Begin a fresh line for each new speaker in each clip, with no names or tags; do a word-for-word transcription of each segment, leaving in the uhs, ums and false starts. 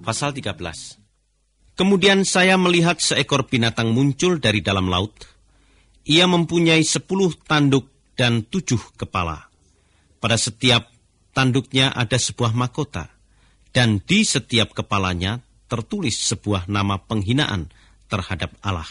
Pasal tiga belas. Kemudian saya melihat seekor binatang muncul dari dalam laut. Ia mempunyai sepuluh tanduk dan tujuh kepala. Pada setiap tanduknya ada sebuah mahkota, dan di setiap kepalanya tertulis sebuah nama penghinaan terhadap Allah.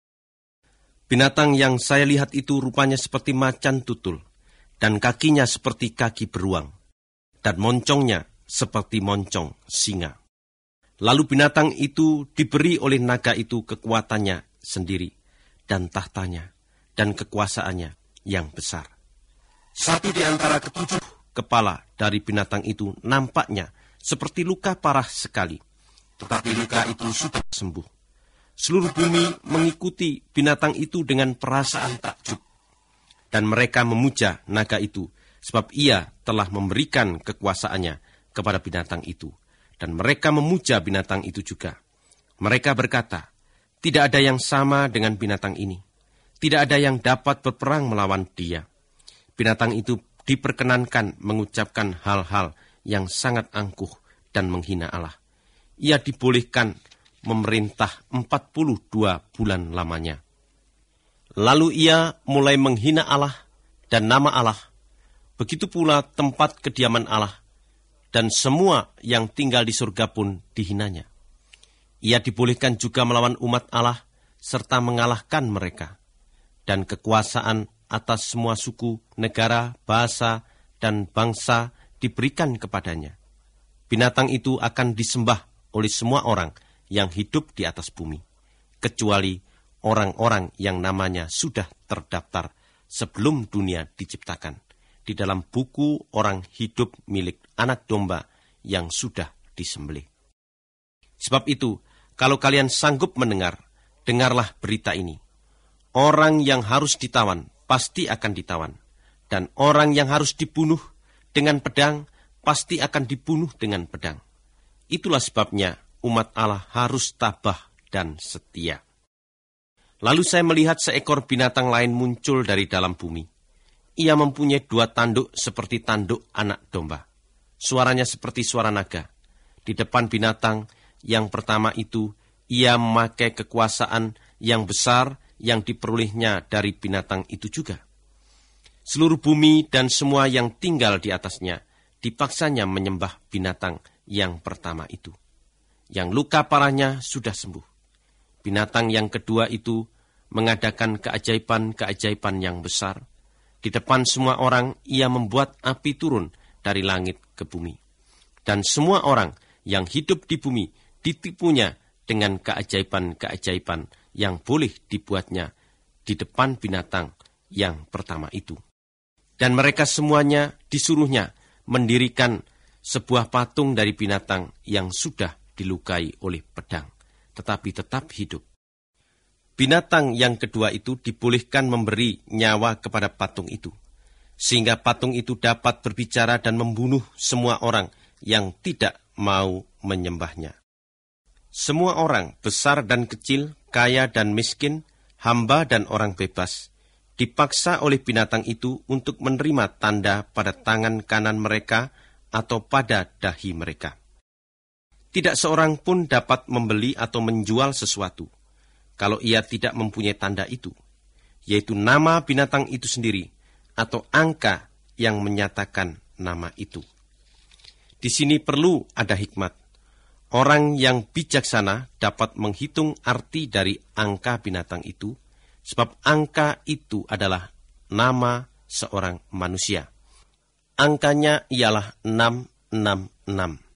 Binatang yang saya lihat itu rupanya seperti macan tutul, dan kakinya seperti kaki beruang, dan moncongnya seperti moncong singa. Lalu binatang itu diberi oleh naga itu kekuatannya sendiri, dan tahtanya, dan kekuasaannya yang besar. Satu di antara ketujuh kepala dari binatang itu nampaknya seperti luka parah sekali, tetapi luka itu sudah sembuh. Seluruh bumi mengikuti binatang itu dengan perasaan takjub, dan mereka memuja naga itu, sebab ia telah memberikan kekuasaannya kepada binatang itu. Dan mereka memuja binatang itu juga. Mereka berkata, tidak ada yang sama dengan binatang ini. Tidak ada yang dapat berperang melawan dia. Binatang itu diperkenankan mengucapkan hal-hal yang sangat angkuh dan menghina Allah. Ia dibolehkan memerintah empat puluh dua bulan lamanya. Lalu ia mulai menghina Allah dan nama Allah. Begitu pula tempat kediaman Allah. Dan semua yang tinggal di surga pun dihinanya. Ia dibolehkan juga melawan umat Allah, serta mengalahkan mereka. Dan kekuasaan atas semua suku, negara, bahasa, dan bangsa diberikan kepadanya. Binatang itu akan disembah oleh semua orang yang hidup di atas bumi, kecuali orang-orang yang namanya sudah terdaftar sebelum dunia diciptakan di dalam buku orang hidup milik anak domba yang sudah disembelih. Sebab itu, kalau kalian sanggup mendengar, dengarlah berita ini. Orang yang harus ditawan, pasti akan ditawan. Dan orang yang harus dibunuh dengan pedang, pasti akan dibunuh dengan pedang. Itulah sebabnya umat Allah harus tabah dan setia. Lalu saya melihat seekor binatang lain muncul dari dalam bumi. Ia mempunyai dua tanduk seperti tanduk anak domba. Suaranya seperti suara naga. Di depan binatang yang pertama itu, ia memakai kekuasaan yang besar yang diperolehnya dari binatang itu juga. Seluruh bumi dan semua yang tinggal di atasnya dipaksanya menyembah binatang yang pertama itu, yang luka parahnya sudah sembuh. Binatang yang kedua itu mengadakan keajaiban-keajaiban yang besar. Di depan semua orang, ia membuat api turun dari langit ke bumi. Dan semua orang yang hidup di bumi ditipunya dengan keajaiban-keajaiban yang boleh dibuatnya di depan binatang yang pertama itu. Dan mereka semuanya disuruhnya mendirikan sebuah patung dari binatang yang sudah dilukai oleh pedang, tetapi tetap hidup. Binatang yang kedua itu dibolehkan memberi nyawa kepada patung itu, sehingga patung itu dapat berbicara dan membunuh semua orang yang tidak mau menyembahnya. Semua orang, besar dan kecil, kaya dan miskin, hamba dan orang bebas, dipaksa oleh binatang itu untuk menerima tanda pada tangan kanan mereka atau pada dahi mereka. Tidak seorang pun dapat membeli atau menjual sesuatu kalau ia tidak mempunyai tanda itu, yaitu nama binatang itu sendiri, atau angka yang menyatakan nama itu. Di sini perlu ada hikmat. Orang yang bijaksana dapat menghitung arti dari angka binatang itu, sebab angka itu adalah nama seorang manusia. Angkanya ialah enam enam enam.